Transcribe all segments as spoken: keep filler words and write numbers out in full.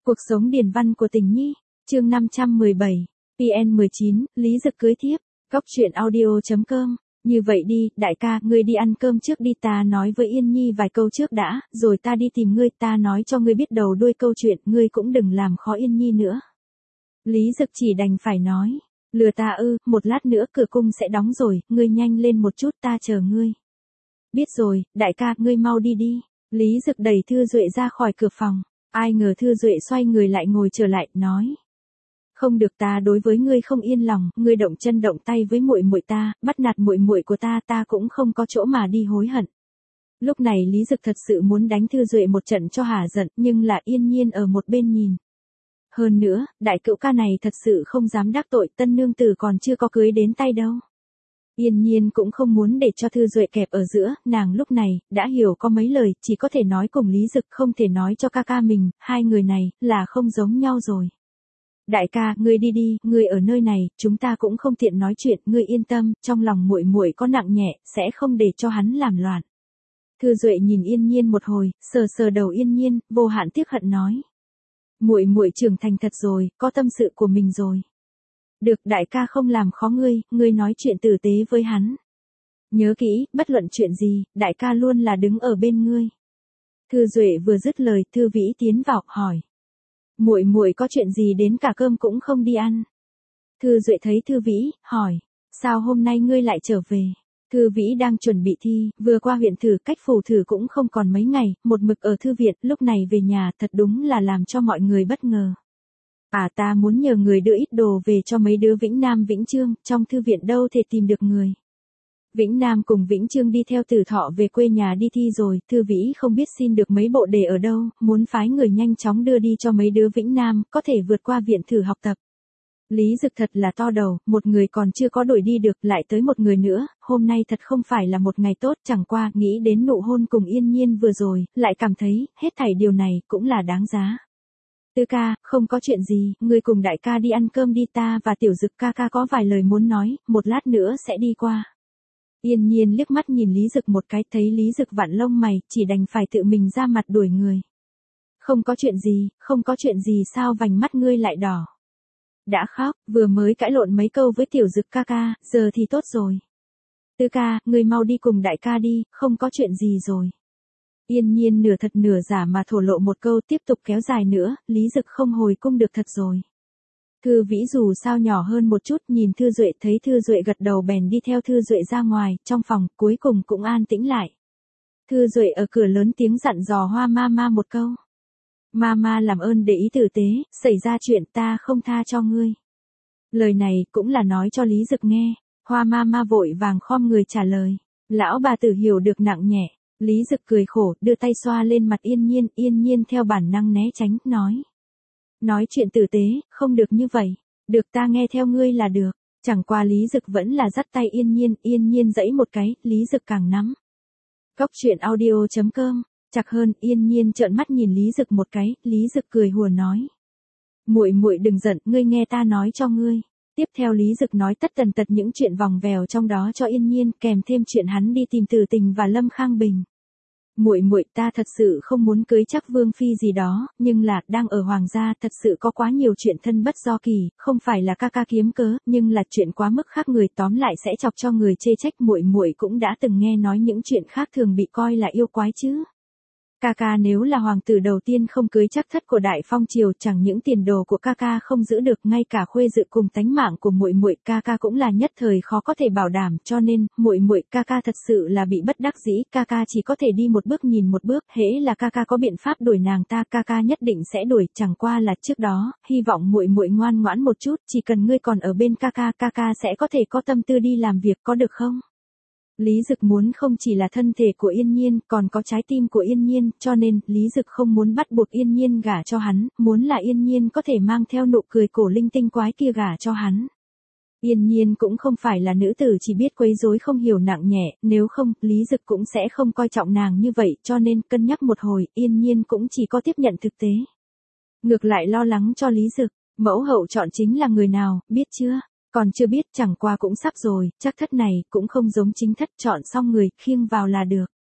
Cuộc sống điển văn của tình nhi, chương năm trăm mười bảy, pê en mười chín, Lý Dực cưới thiếp, góc truyện audio chấm com. Như vậy đi, đại ca, ngươi đi ăn cơm trước đi, ta nói với Yên Nhi vài câu trước đã, rồi ta đi tìm ngươi, ta nói cho ngươi biết đầu đuôi câu chuyện, ngươi cũng đừng làm khó Yên Nhi nữa. Lý Dực chỉ đành phải nói, lừa ta ư, một lát nữa cửa cung sẽ đóng rồi, ngươi nhanh lên một chút, ta chờ ngươi. Biết rồi, đại ca, ngươi mau đi đi. Lý Dực đẩy Thư Duệ ra khỏi cửa phòng, ai ngờ Thư Duệ xoay người lại ngồi trở lại, nói. Không được, ta đối với ngươi không yên lòng, ngươi động chân động tay với muội muội ta, bắt nạt muội muội của ta, ta cũng không có chỗ mà đi hối hận. Lúc này Lý Dực thật sự muốn đánh Thư Duệ một trận cho hả giận, nhưng là Yên Nhiên ở một bên nhìn. Hơn nữa, đại cữu ca này thật sự không dám đắc tội, tân nương tử còn chưa có cưới đến tay đâu. Yên Nhiên cũng không muốn để cho Thư Duệ kẹp ở giữa, nàng lúc này, đã hiểu có mấy lời, chỉ có thể nói cùng Lý Dực, không thể nói cho ca ca mình, hai người này, là không giống nhau rồi. Đại ca, ngươi đi đi, ngươi ở nơi này, chúng ta cũng không tiện nói chuyện, ngươi yên tâm, trong lòng muội muội có nặng nhẹ, sẽ không để cho hắn làm loạn. Thư Duệ nhìn Yên Nhiên một hồi, sờ sờ đầu Yên Nhiên, vô hạn tiếc hận nói. Muội muội trưởng thành thật rồi, có tâm sự của mình rồi. Được, đại ca không làm khó ngươi, ngươi nói chuyện tử tế với hắn. Nhớ kỹ, bất luận chuyện gì, đại ca luôn là đứng ở bên ngươi. Thư Duệ vừa dứt lời, Thư Vĩ tiến vào, hỏi. Muội muội có chuyện gì đến cả cơm cũng không đi ăn? Thư Duệ thấy Thư Vĩ, hỏi. Sao hôm nay ngươi lại trở về? Thư Vĩ đang chuẩn bị thi, vừa qua huyện thử, cách phủ thử cũng không còn mấy ngày, một mực ở thư viện, lúc này về nhà, thật đúng là làm cho mọi người bất ngờ. À, ta muốn nhờ người đưa ít đồ về cho mấy đứa Vĩnh Nam Vĩnh Trương, trong thư viện đâu thể tìm được người. Vĩnh Nam cùng Vĩnh Trương đi theo Tử Thọ về quê nhà đi thi rồi, Thư Vĩ không biết xin được mấy bộ đề ở đâu, muốn phái người nhanh chóng đưa đi cho mấy đứa Vĩnh Nam, có thể vượt qua viện thử học tập. Lý Dực thật là to đầu, một người còn chưa có đổi đi được, lại tới một người nữa, hôm nay thật không phải là một ngày tốt, chẳng qua, nghĩ đến nụ hôn cùng Yên Nhiên vừa rồi, lại cảm thấy, hết thảy điều này, cũng là đáng giá. Tư ca, không có chuyện gì, ngươi cùng đại ca đi ăn cơm đi, ta và Tiểu Dực ca ca có vài lời muốn nói, một lát nữa sẽ đi qua. Yên Nhiên liếc mắt nhìn Lý Dực một cái, thấy Lý Dực vặn lông mày, chỉ đành phải tự mình ra mặt đuổi người. Không có chuyện gì, không có chuyện gì, sao vành mắt ngươi lại đỏ? Đã khóc, vừa mới cãi lộn mấy câu với Tiểu Dực ca ca, giờ thì tốt rồi. Tư ca, ngươi mau đi cùng đại ca đi, không có chuyện gì rồi. Yên Nhiên nửa thật nửa giả mà thổ lộ một câu, tiếp tục kéo dài nữa, Lý Dực không hồi cung được thật rồi. Thư Vĩ dù sao nhỏ hơn một chút, nhìn Thư Duệ, thấy Thư Duệ gật đầu bèn đi theo Thư Duệ ra ngoài, trong phòng, cuối cùng cũng an tĩnh lại. Thư Duệ ở cửa lớn tiếng dặn dò Hoa Mama một câu. Mama làm ơn để ý tử tế, xảy ra chuyện ta không tha cho ngươi. Lời này cũng là nói cho Lý Dực nghe, Hoa Mama vội vàng khom người trả lời. Lão bà tử hiểu được nặng nhẹ. Lý Dực cười khổ, đưa tay xoa lên mặt Yên Nhiên, Yên Nhiên theo bản năng né tránh, nói. Nói chuyện tử tế, không được như vậy. Được, ta nghe theo ngươi là được. Chẳng qua Lý Dực vẫn là dắt tay Yên Nhiên, Yên Nhiên giãy một cái, Lý Dực càng nắm. Góc truyện audio chấm com, chặt hơn, Yên Nhiên trợn mắt nhìn Lý Dực một cái, Lý Dực cười hùa nói. Muội muội đừng giận, ngươi nghe ta nói cho ngươi. Tiếp theo Lý Dực nói tất tần tật những chuyện vòng vèo trong đó cho Yên Nhiên, kèm thêm chuyện hắn đi tìm Từ Tình và Lâm Khang Bình. Muội muội, ta thật sự không muốn cưới chắc vương phi gì đó, nhưng là, đang ở hoàng gia, thật sự có quá nhiều chuyện thân bất do kỳ, không phải là ca ca kiếm cớ, nhưng là chuyện quá mức khác người, tóm lại sẽ chọc cho người chê trách. Muội muội cũng đã từng nghe nói những chuyện khác thường bị coi là yêu quái chứ. Ca ca nếu là hoàng tử đầu tiên không cưới chắc thất của Đại Phong triều, chẳng những tiền đồ của ca ca không giữ được, ngay cả khuê dự cùng tánh mạng của muội muội ca ca cũng là nhất thời khó có thể bảo đảm, cho nên muội muội ca ca thật sự là bị bất đắc dĩ, ca ca chỉ có thể đi một bước nhìn một bước, hễ là ca ca có biện pháp đuổi nàng ta, ca ca nhất định sẽ đuổi, chẳng qua là trước đó, hy vọng muội muội ngoan ngoãn một chút, chỉ cần ngươi còn ở bên ca ca, ca ca sẽ có thể có tâm tư đi làm việc, có được không? Lý Dực muốn không chỉ là thân thể của Yên Nhiên, còn có trái tim của Yên Nhiên, cho nên, Lý Dực không muốn bắt buộc Yên Nhiên gả cho hắn, muốn là Yên Nhiên có thể mang theo nụ cười cổ linh tinh quái kia gả cho hắn. Yên Nhiên cũng không phải là nữ tử chỉ biết quấy rối không hiểu nặng nhẹ, nếu không, Lý Dực cũng sẽ không coi trọng nàng như vậy, cho nên, cân nhắc một hồi, Yên Nhiên cũng chỉ có tiếp nhận thực tế. Ngược lại lo lắng cho Lý Dực, mẫu hậu chọn chính là người nào, biết chưa? Còn chưa biết, chẳng qua cũng sắp rồi, chắc thất này cũng không giống chính thất, chọn xong người, khiêng vào là được.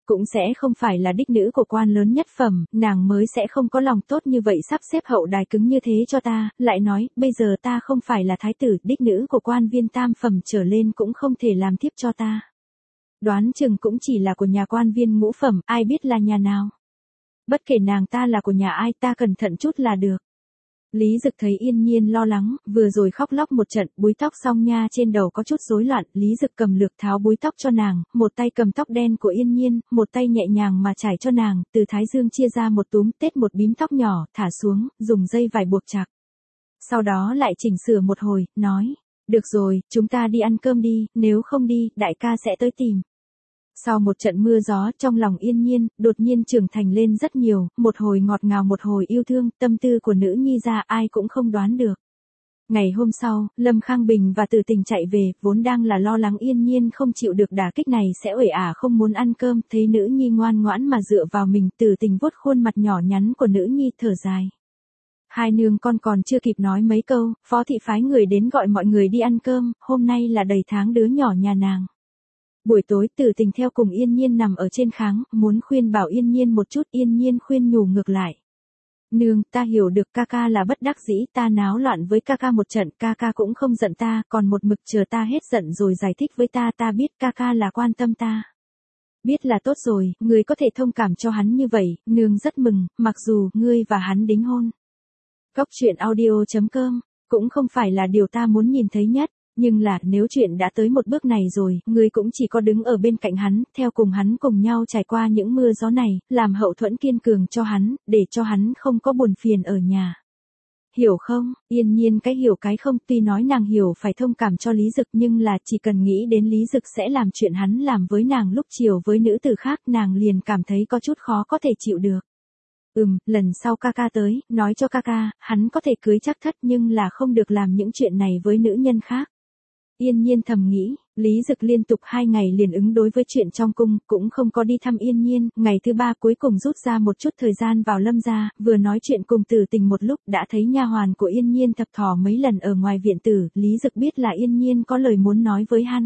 cũng sẽ không phải là đích nữ của quan lớn nhất phẩm, nàng mới sẽ không có lòng tốt như vậy sắp xếp hậu đài cứng như thế cho ta, lại nói, bây giờ ta không phải là thái tử, đích nữ của quan viên tam phẩm trở lên cũng không thể làm tiếp cho ta. Đoán chừng cũng chỉ là của nhà quan viên ngũ phẩm, ai biết là nhà nào. Bất kể nàng ta là của nhà ai, ta cẩn thận chút là được. Lý Dực thấy Yên Nhiên lo lắng, vừa rồi khóc lóc một trận, búi tóc xong nha trên đầu có chút rối loạn, Lý Dực cầm lược tháo búi tóc cho nàng, một tay cầm tóc đen của Yên Nhiên, một tay nhẹ nhàng mà trải cho nàng, từ thái dương chia ra một túm tết một bím tóc nhỏ, thả xuống, dùng dây vải buộc chặt. Sau đó lại chỉnh sửa một hồi, nói, được rồi, chúng ta đi ăn cơm đi, nếu không đi, đại ca sẽ tới tìm. Sau một trận mưa gió, trong lòng Yên Nhiên, đột nhiên trưởng thành lên rất nhiều, một hồi ngọt ngào một hồi yêu thương, tâm tư của nữ nhi ra ai cũng không đoán được. Ngày hôm sau, Lâm Khang Bình và Từ Tình chạy về, vốn đang là lo lắng Yên Nhiên không chịu được đả kích này sẽ uể ả không muốn ăn cơm, thấy nữ nhi ngoan ngoãn mà dựa vào mình, Từ Tình vuốt khuôn mặt nhỏ nhắn của nữ nhi thở dài. Hai nương con còn chưa kịp nói mấy câu, Phó thị phái người đến gọi mọi người đi ăn cơm, hôm nay là đầy tháng đứa nhỏ nhà nàng. Buổi tối Từ Tình theo cùng Yên Nhiên nằm ở trên kháng, muốn khuyên bảo Yên Nhiên một chút, Yên Nhiên khuyên nhủ ngược lại. Nương, ta hiểu được ca ca là bất đắc dĩ, ta náo loạn với ca ca một trận, ca ca cũng không giận ta, còn một mực chờ ta hết giận rồi giải thích với ta, ta biết ca ca là quan tâm ta. Biết là tốt rồi, ngươi có thể thông cảm cho hắn như vậy, nương rất mừng, mặc dù ngươi và hắn đính hôn. Góc truyện audio chấm com, cũng không phải là điều ta muốn nhìn thấy nhất. Nhưng là, nếu chuyện đã tới một bước này rồi, ngươi cũng chỉ có đứng ở bên cạnh hắn, theo cùng hắn cùng nhau trải qua những mưa gió này, làm hậu thuẫn kiên cường cho hắn, để cho hắn không có buồn phiền ở nhà. Hiểu không? Yên Nhiên cái hiểu cái không, tuy nói nàng hiểu phải thông cảm cho Lý Dực nhưng là chỉ cần nghĩ đến Lý Dực sẽ làm chuyện hắn làm với nàng lúc chiều với nữ tử khác, nàng liền cảm thấy có chút khó có thể chịu được. Ừm, lần sau ca ca tới, nói cho ca ca, hắn có thể cưới Trác Thất nhưng là không được làm những chuyện này với nữ nhân khác. Yên Nhiên thầm nghĩ, Lý Dực liên tục hai ngày liền ứng đối với chuyện trong cung, cũng không có đi thăm Yên Nhiên, ngày thứ ba cuối cùng rút ra một chút thời gian vào Lâm gia, vừa nói chuyện cùng Từ Tình một lúc, đã thấy nha hoàn của Yên Nhiên thập thò mấy lần ở ngoài viện tử, Lý Dực biết là Yên Nhiên có lời muốn nói với hắn.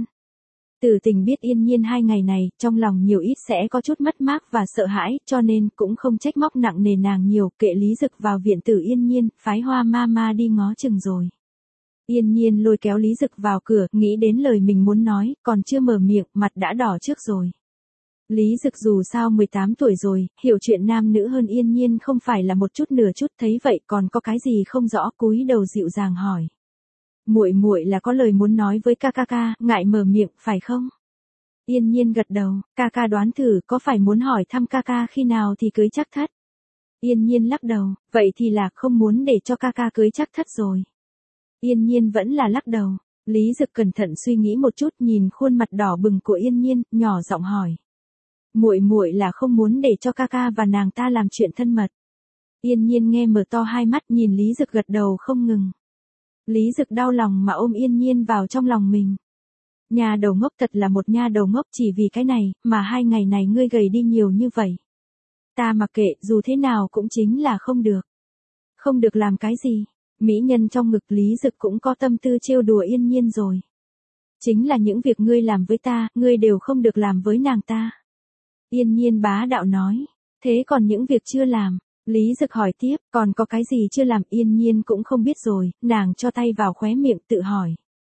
Từ Tình biết Yên Nhiên hai ngày này, trong lòng nhiều ít sẽ có chút mất mát và sợ hãi, cho nên cũng không trách móc nặng nề nàng nhiều, kệ Lý Dực vào viện tử Yên Nhiên, phái Hoa ma ma đi ngó chừng rồi. Yên Nhiên lôi kéo Lý Dực vào cửa, nghĩ đến lời mình muốn nói, còn chưa mở miệng, mặt đã đỏ trước rồi. Lý Dực dù sao mười tám tuổi rồi, hiểu chuyện nam nữ hơn Yên Nhiên không phải là một chút nửa chút, thấy vậy còn có cái gì không rõ, cúi đầu dịu dàng hỏi. Muội muội là có lời muốn nói với ca ca ca, ngại mở miệng, phải không? Yên Nhiên gật đầu, ca ca đoán thử, có phải muốn hỏi thăm ca ca khi nào thì cưới Trác Thất? Yên Nhiên lắc đầu, vậy thì là không muốn để cho ca ca cưới Trác Thất rồi. Yên Nhiên vẫn là lắc đầu. Lý Dực cẩn thận suy nghĩ một chút, nhìn khuôn mặt đỏ bừng của Yên Nhiên, nhỏ giọng hỏi. Muội muội là không muốn để cho ca ca và nàng ta làm chuyện thân mật. Yên Nhiên nghe mở to hai mắt, nhìn Lý Dực gật đầu không ngừng. Lý Dực đau lòng mà ôm Yên Nhiên vào trong lòng mình. Nha đầu ngốc, thật là một nha đầu ngốc, chỉ vì cái này mà hai ngày này ngươi gầy đi nhiều như vậy. Ta mặc kệ, dù thế nào cũng chính là không được. Không được làm cái gì? Mỹ nhân trong ngực Lý Dực cũng có tâm tư trêu đùa Yên Nhiên rồi. Chính là những việc ngươi làm với ta, ngươi đều không được làm với nàng ta. Yên Nhiên bá đạo nói, thế còn những việc chưa làm? Lý Dực hỏi tiếp, còn có cái gì chưa làm? Yên Nhiên cũng không biết rồi, nàng cho tay vào khóe miệng tự hỏi.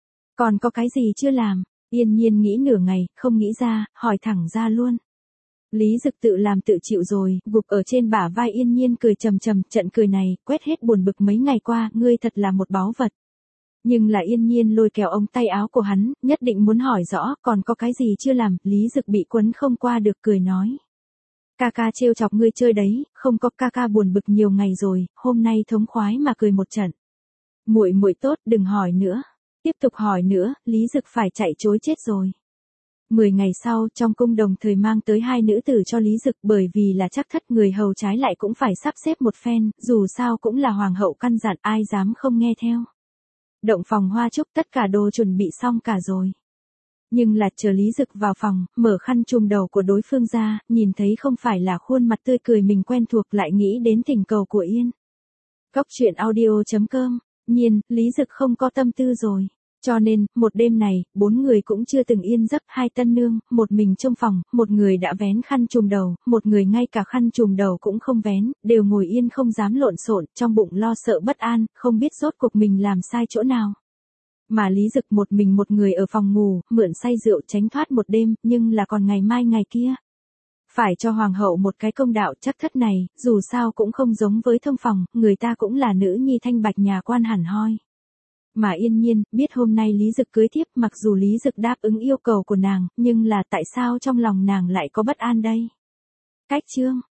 Còn có cái gì chưa làm? Yên Nhiên nghĩ nửa ngày, không nghĩ ra, hỏi thẳng ra luôn. Lý Dực tự làm tự chịu rồi, gục ở trên bả vai Yên Nhiên cười trầm trầm, trận cười này, quét hết buồn bực mấy ngày qua, ngươi thật là một báu vật. Nhưng là Yên Nhiên lôi kéo ống tay áo của hắn, nhất định muốn hỏi rõ, còn có cái gì chưa làm, Lý Dực bị quấn không qua được cười nói. Ca ca trêu chọc ngươi chơi đấy, không có, ca ca buồn bực nhiều ngày rồi, hôm nay thống khoái mà cười một trận. Muội muội tốt, đừng hỏi nữa. Tiếp tục hỏi nữa, Lý Dực phải chạy trối chết rồi. Mười ngày sau, trong cung đồng thời mang tới hai nữ tử cho Lý Dực, bởi vì là Trác Thất, người hầu trái lại cũng phải sắp xếp một phen, dù sao cũng là hoàng hậu căn dặn, ai dám không nghe theo. Động phòng hoa trúc tất cả đồ chuẩn bị xong cả rồi. Nhưng là chờ Lý Dực vào phòng, mở khăn trùm đầu của đối phương ra, nhìn thấy không phải là khuôn mặt tươi cười mình quen thuộc, lại nghĩ đến tình cầu của Yên. Góc truyện audio chấm com, nhiên, Lý Dực không có tâm tư rồi. Cho nên, một đêm này, bốn người cũng chưa từng yên giấc, hai tân nương, một mình trong phòng, một người đã vén khăn trùm đầu, một người ngay cả khăn trùm đầu cũng không vén, đều ngồi yên không dám lộn xộn, trong bụng lo sợ bất an, không biết rốt cuộc mình làm sai chỗ nào. Mà Lý Dực một mình một người ở phòng ngủ, mượn say rượu tránh thoát một đêm, nhưng là còn ngày mai ngày kia. Phải cho hoàng hậu một cái công đạo chắc thất này, dù sao cũng không giống với thông phòng, người ta cũng là nữ nhi thanh bạch nhà quan hẳn hoi. Mà Yên Nhiên, biết hôm nay Lý Dực cưới thiếp, mặc dù Lý Dực đáp ứng yêu cầu của nàng, nhưng là tại sao trong lòng nàng lại có bất an đây? Cách chương